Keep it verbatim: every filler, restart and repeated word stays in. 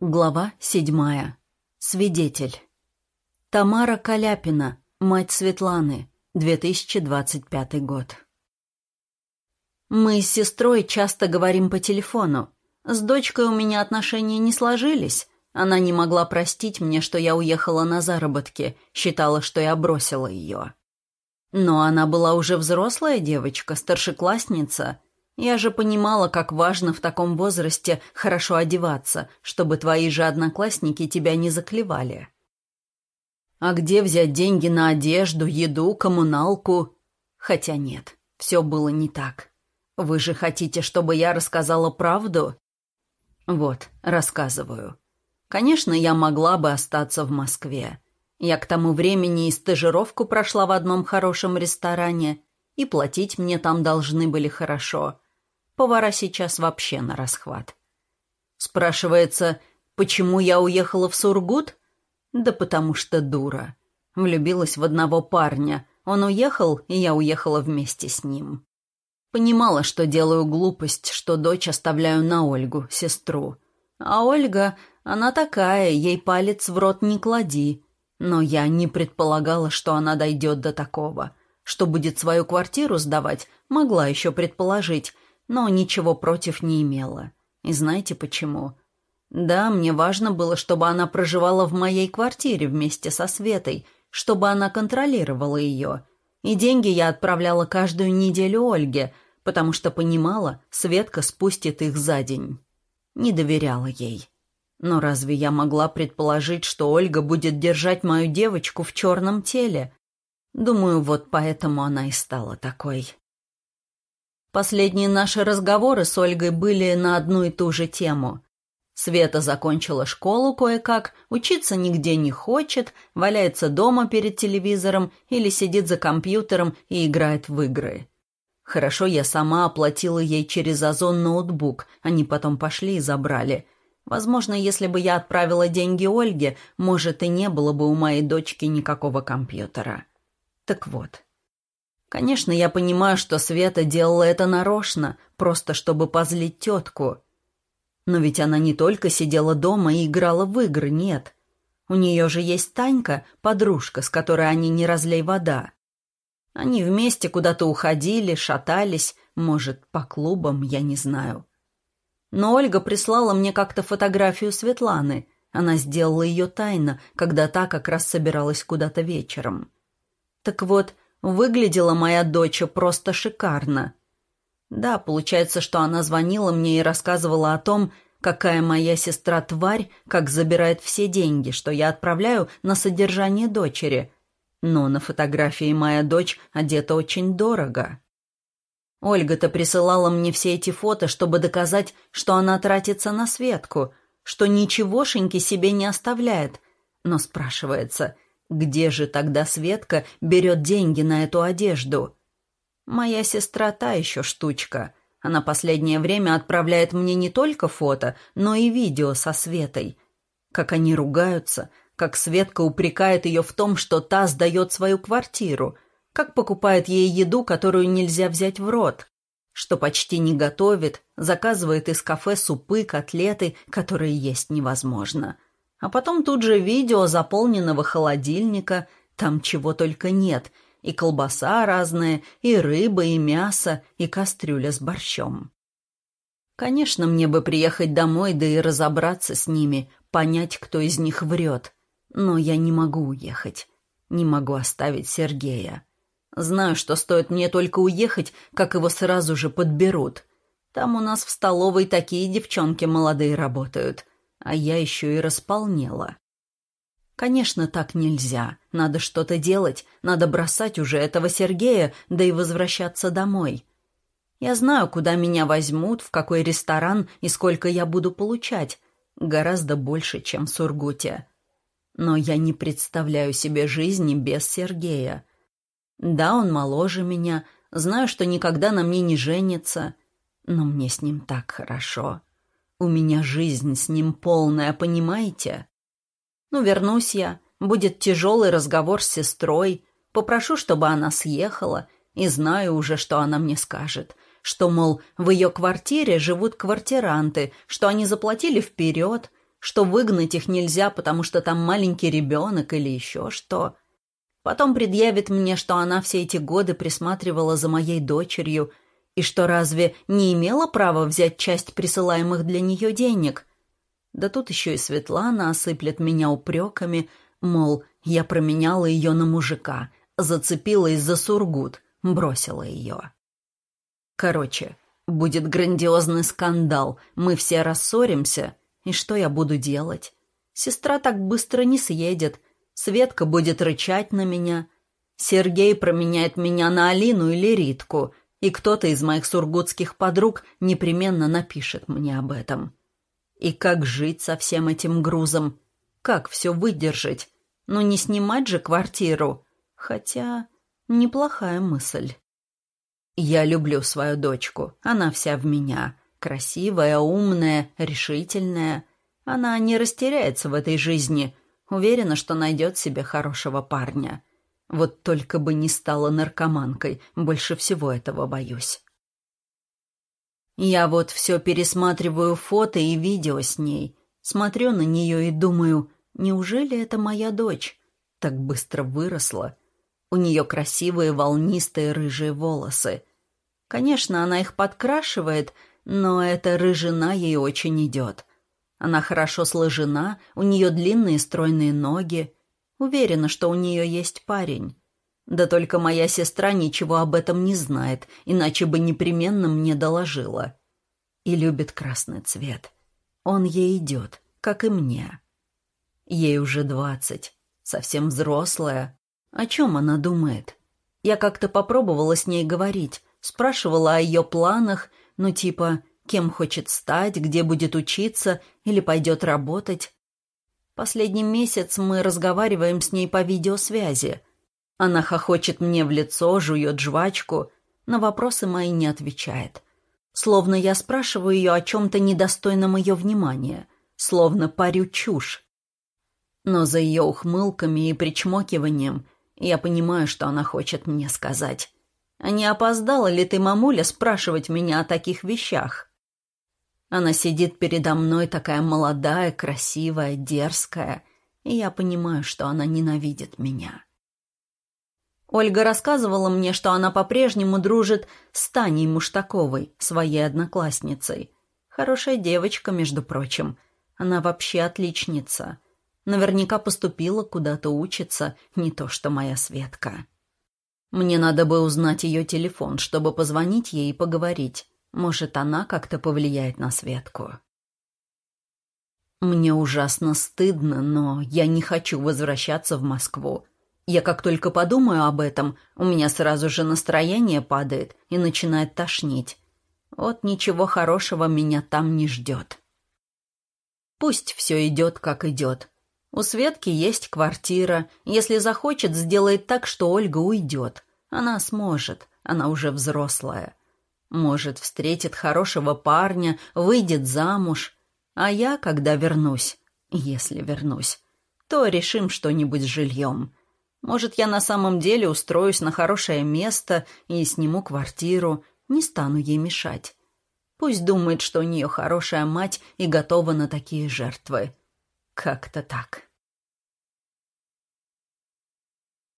Глава седьмая. Свидетель. Тамара Каляпина, мать Светланы, две тысячи двадцать пятый год. Мы с сестрой часто говорим по телефону. С дочкой у меня отношения не сложились. Она не могла простить мне, что я уехала на заработки, считала, что я бросила ее. Но она была уже взрослая девочка, старшеклассница. Я же понимала, как важно в таком возрасте хорошо одеваться, чтобы твои же одноклассники тебя не заклевали. А где взять деньги на одежду, еду, коммуналку? Хотя нет, все было не так. Вы же хотите, чтобы я рассказала правду? Вот, рассказываю. Конечно, я могла бы остаться в Москве. Я к тому времени и стажировку прошла в одном хорошем ресторане, и платить мне там должны были хорошо. Повара сейчас вообще на расхват. Спрашивается, почему я уехала в Сургут? Да потому что дура. Влюбилась в одного парня. Он уехал, и я уехала вместе с ним. Понимала, что делаю глупость, что дочь оставляю на Ольгу, сестру. А Ольга, она такая, ей палец в рот не клади. Но я не предполагала, что она дойдет до такого. Что будет свою квартиру сдавать, могла еще предположить, но ничего против не имела. И знаете почему? Да, мне важно было, чтобы она проживала в моей квартире вместе со Светой, чтобы она контролировала ее. И деньги я отправляла каждую неделю Ольге, потому что понимала, Светка спустит их за день. Не доверяла ей. Но разве я могла предположить, что Ольга будет держать мою девочку в черном теле? Думаю, вот поэтому она и стала такой. Последние наши разговоры с Ольгой были на одну и ту же тему. Света закончила школу кое-как, учиться нигде не хочет, валяется дома перед телевизором или сидит за компьютером и играет в игры. Хорошо, я сама оплатила ей через Озон ноутбук, они потом пошли и забрали. Возможно, если бы я отправила деньги Ольге, может, и не было бы у моей дочки никакого компьютера. Так вот. Конечно, я понимаю, что Света делала это нарочно, просто чтобы позлить тетку. Но ведь она не только сидела дома и играла в игры, нет. У нее же есть Танька, подружка, с которой они не разлей вода. Они вместе куда-то уходили, шатались, может, по клубам, я не знаю. Но Ольга прислала мне как-то фотографию Светланы. Она сделала ее тайно, когда та как раз собиралась куда-то вечером. Так вот, выглядела моя дочь просто шикарно. Да, получается, что она звонила мне и рассказывала о том, какая моя сестра тварь, как забирает все деньги, что я отправляю на содержание дочери. Но на фотографии моя дочь одета очень дорого. Ольга-то присылала мне все эти фото, чтобы доказать, что она тратится на Светку, что ничегошеньки себе не оставляет. Но спрашивается, где же тогда Светка берет деньги на эту одежду? Моя сестра та еще штучка. Она последнее время отправляет мне не только фото, но и видео со Светой. Как они ругаются, как Светка упрекает ее в том, что та сдает свою квартиру, как покупает ей еду, которую нельзя взять в рот, что почти не готовит, заказывает из кафе супы, котлеты, которые есть невозможно. А потом тут же видео заполненного холодильника, там чего только нет, и колбаса разная, и рыба, и мясо, и кастрюля с борщом. Конечно, мне бы приехать домой, да и разобраться с ними, понять, кто из них врет. Но я не могу уехать, не могу оставить Сергея. Знаю, что стоит мне только уехать, как его сразу же подберут. Там у нас в столовой такие девчонки молодые работают, а я еще и располнела. Конечно, так нельзя. Надо что-то делать, надо бросать уже этого Сергея, да и возвращаться домой. Я знаю, куда меня возьмут, в какой ресторан и сколько я буду получать. Гораздо больше, чем в Сургуте. Но я не представляю себе жизни без Сергея. Да, он моложе меня, знаю, что никогда на мне не женится, но мне с ним так хорошо. У меня жизнь с ним полная, понимаете? Ну, вернусь я, будет тяжелый разговор с сестрой, попрошу, чтобы она съехала, и знаю уже, что она мне скажет, что, мол, в ее квартире живут квартиранты, что они заплатили вперед, что выгнать их нельзя, потому что там маленький ребенок или еще что. Потом предъявит мне, что она все эти годы присматривала за моей дочерью, и что разве не имела права взять часть присылаемых для нее денег? Да тут еще и Светлана осыплет меня упреками, мол, я променяла ее на мужика, зацепилась за сургут, бросила ее. Короче, будет грандиозный скандал, мы все рассоримся, и что я буду делать? Сестра так быстро не съедет, Светка будет рычать на меня, Сергей променяет меня на Алину или Ритку, и кто-то из моих сургутских подруг непременно напишет мне об этом. И как жить со всем этим грузом? Как все выдержать? Ну не снимать же квартиру. Хотя неплохая мысль. Я люблю свою дочку, она вся в меня. Красивая, умная, решительная. Она не растеряется в этой жизни. Уверена, что найдет себе хорошего парня. Вот только бы не стала наркоманкой, больше всего этого боюсь. Я вот все пересматриваю фото и видео с ней, смотрю на нее и думаю, неужели это моя дочь? Так быстро выросла. У нее красивые волнистые рыжие волосы. Конечно, она их подкрашивает, но эта рыжина ей очень идет. Она хорошо сложена, у нее длинные стройные ноги. Уверена, что у нее есть парень. Да только моя сестра ничего об этом не знает, иначе бы непременно мне доложила. И любит красный цвет. Он ей идет, как и мне. Ей уже двадцать, совсем взрослая. О чем она думает? Я как-то попробовала с ней говорить, спрашивала о ее планах, ну типа, кем хочет стать, где будет учиться или пойдет работать. Последний месяц мы разговариваем с ней по видеосвязи. Она хохочет мне в лицо, жует жвачку, на вопросы мои не отвечает. Словно я спрашиваю ее о чем-то недостойном ее внимания, словно парю чушь. Но за ее ухмылками и причмокиванием я понимаю, что она хочет мне сказать. А не опоздала ли ты, мамуля, спрашивать меня о таких вещах? Она сидит передо мной такая молодая, красивая, дерзкая, и я понимаю, что она ненавидит меня. Ольга рассказывала мне, что она по-прежнему дружит с Таней Муштаковой, своей одноклассницей. Хорошая девочка, между прочим. Она вообще отличница. Наверняка поступила куда-то учиться, не то что моя Светка. Мне надо бы узнать ее телефон, чтобы позвонить ей и поговорить. Может, она как-то повлияет на Светку. Мне ужасно стыдно, но я не хочу возвращаться в Москву. Я как только подумаю об этом, у меня сразу же настроение падает и начинает тошнить. Вот ничего хорошего меня там не ждет. Пусть все идет, как идет. У Светки есть квартира. Если захочет, сделает так, что Ольга уйдет. Она сможет, она уже взрослая. Может, встретит хорошего парня, выйдет замуж. А я, когда вернусь, если вернусь, то решим что-нибудь с жильем. Может, я на самом деле устроюсь на хорошее место и сниму квартиру, не стану ей мешать. Пусть думает, что у нее хорошая мать и готова на такие жертвы. Как-то так.